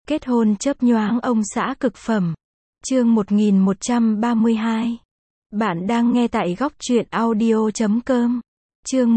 Kết hôn chớp nhoáng ông xã cực phẩm. Chương 1132. Bạn đang nghe tại góc truyện audio.com. Chương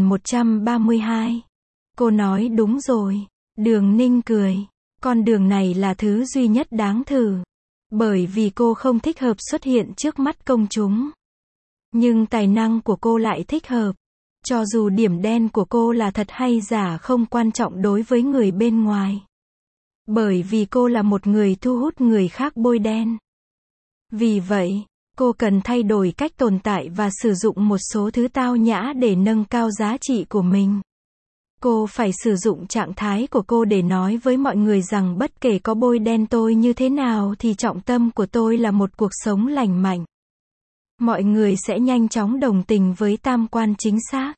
1132. Cô nói đúng rồi. Đường Ninh cười. Con đường này là thứ duy nhất đáng thử. Bởi vì cô không thích hợp xuất hiện trước mắt công chúng. Nhưng tài năng của cô lại thích hợp. Cho dù điểm đen của cô là thật hay giả không quan trọng đối với người bên ngoài. Bởi vì cô là một người thu hút người khác bôi đen. Vì vậy, cô cần thay đổi cách tồn tại và sử dụng một số thứ tao nhã để nâng cao giá trị của mình. Cô phải sử dụng trạng thái của cô để nói với mọi người rằng bất kể có bôi đen tôi như thế nào thì trọng tâm của tôi là một cuộc sống lành mạnh. Mọi người sẽ nhanh chóng đồng tình với tam quan chính xác.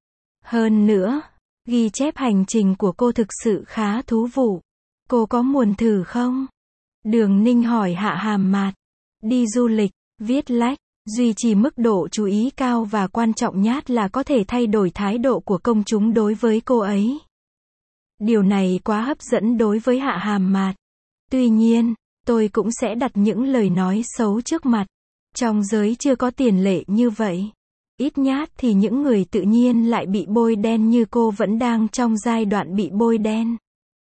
Hơn nữa, ghi chép hành trình của cô thực sự khá thú vị. Cô có muốn thử không? Đường Ninh hỏi Hạ Hàm Mạt. Đi du lịch, viết lách, duy trì mức độ chú ý cao và quan trọng nhất là có thể thay đổi thái độ của công chúng đối với cô ấy. Điều này quá hấp dẫn đối với Hạ Hàm Mạt. Tuy nhiên, tôi cũng sẽ đặt những lời nói xấu trước mặt. Trong giới chưa có tiền lệ như vậy. Ít nhất thì những người tự nhiên lại bị bôi đen như cô vẫn đang trong giai đoạn bị bôi đen.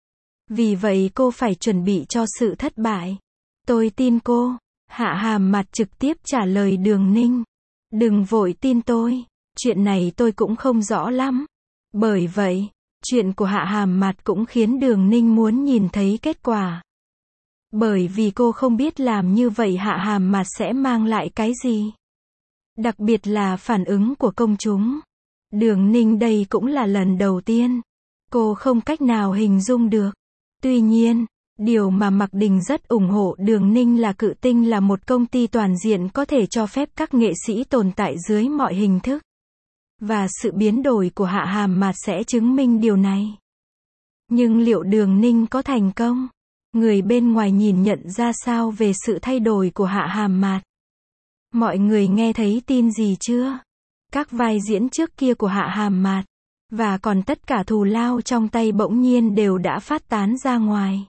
Vì vậy cô phải chuẩn bị cho sự thất bại. Tôi tin cô. Hạ Hàm Mạt trực tiếp trả lời Đường Ninh. Đừng vội tin tôi. Chuyện này tôi cũng không rõ lắm. Bởi vậy, chuyện của Hạ Hàm Mạt cũng khiến Đường Ninh muốn nhìn thấy kết quả. Bởi vì cô không biết làm như vậy Hạ Hàm Mạt sẽ mang lại cái gì. Đặc biệt là phản ứng của công chúng. Đường Ninh đây cũng là lần đầu tiên. Cô không cách nào hình dung được. Tuy nhiên, điều mà Mạc Đình rất ủng hộ Đường Ninh là Cự Tinh là một công ty toàn diện có thể cho phép các nghệ sĩ tồn tại dưới mọi hình thức. Và sự biến đổi của Hạ Hàm Mạt sẽ chứng minh điều này. Nhưng liệu Đường Ninh có thành công? Người bên ngoài nhìn nhận ra sao về sự thay đổi của Hạ Hàm Mạt? Mọi người nghe thấy tin gì chưa? Các vai diễn trước kia của Hạ Hàm Mạt và còn tất cả thù lao trong tay bỗng nhiên đều đã phát tán ra ngoài.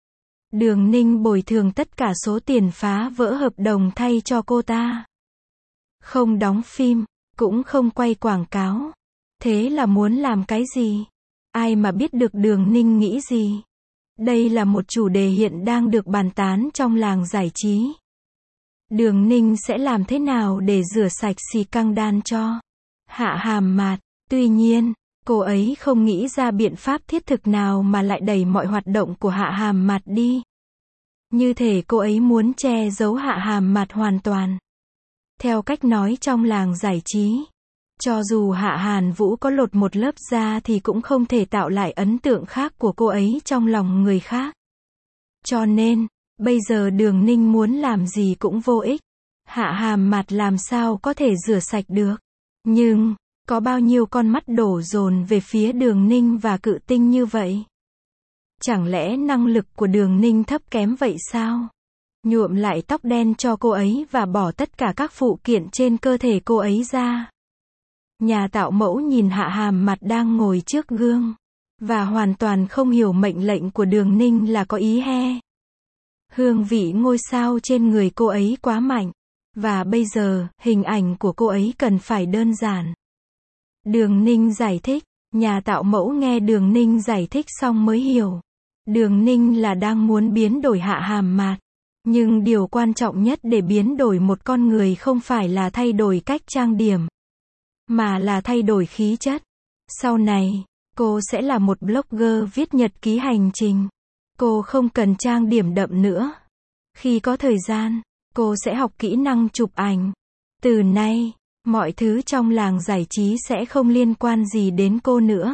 Đường Ninh bồi thường tất cả số tiền phá vỡ hợp đồng thay cho cô ta. Không đóng phim, cũng không quay quảng cáo. Thế là muốn làm cái gì? Ai mà biết được Đường Ninh nghĩ gì? Đây là một chủ đề hiện đang được bàn tán trong làng giải trí. Đường Ninh sẽ làm thế nào để rửa sạch scandal cho Hạ Hàm Mạt? Tuy nhiên, cô ấy không nghĩ ra biện pháp thiết thực nào mà lại đẩy mọi hoạt động của Hạ Hàm Mạt đi. Như thể cô ấy muốn che giấu Hạ Hàm Mạt hoàn toàn. Theo cách nói trong làng giải trí, cho dù Hạ Hàn Vũ có lột một lớp da thì cũng không thể tạo lại ấn tượng khác của cô ấy trong lòng người khác. Cho nên, bây giờ Đường Ninh muốn làm gì cũng vô ích. Hạ Hàm Mạt làm sao có thể rửa sạch được. Nhưng, có bao nhiêu con mắt đổ dồn về phía Đường Ninh và Cự Tinh như vậy? Chẳng lẽ năng lực của Đường Ninh thấp kém vậy sao? Nhuộm lại tóc đen cho cô ấy và bỏ tất cả các phụ kiện trên cơ thể cô ấy ra. Nhà tạo mẫu nhìn Hạ Hàm Mạt đang ngồi trước gương và hoàn toàn không hiểu mệnh lệnh của Đường Ninh là có ý he. Hương vị ngôi sao trên người cô ấy quá mạnh. Và bây giờ, hình ảnh của cô ấy cần phải đơn giản. Đường Ninh giải thích. Nhà tạo mẫu nghe Đường Ninh giải thích xong mới hiểu. Đường Ninh là đang muốn biến đổi Hạ Hàm Mạt. Nhưng điều quan trọng nhất để biến đổi một con người không phải là thay đổi cách trang điểm, mà là thay đổi khí chất. Sau này, cô sẽ là một blogger viết nhật ký hành trình. Cô không cần trang điểm đậm nữa. Khi có thời gian, cô sẽ học kỹ năng chụp ảnh. Từ nay, mọi thứ trong làng giải trí sẽ không liên quan gì đến cô nữa.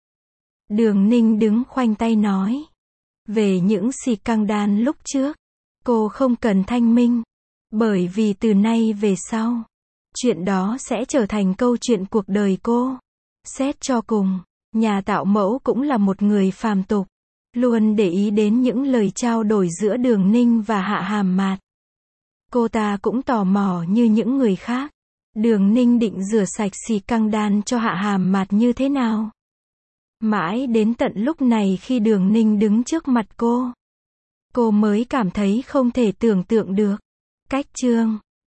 Đường Ninh đứng khoanh tay nói. Về những scandal lúc trước, cô không cần thanh minh. Bởi vì từ nay về sau, chuyện đó sẽ trở thành câu chuyện cuộc đời cô. Xét cho cùng, nhà tạo mẫu cũng là một người phàm tục. Luôn để ý đến những lời trao đổi giữa Đường Ninh và Hạ Hàm Mạt. Cô ta cũng tò mò như những người khác. Đường Ninh định rửa sạch scandal cho Hạ Hàm Mạt như thế nào? Mãi đến tận lúc này khi Đường Ninh đứng trước mặt cô, Cô mới cảm thấy không thể tưởng tượng được. Cách chương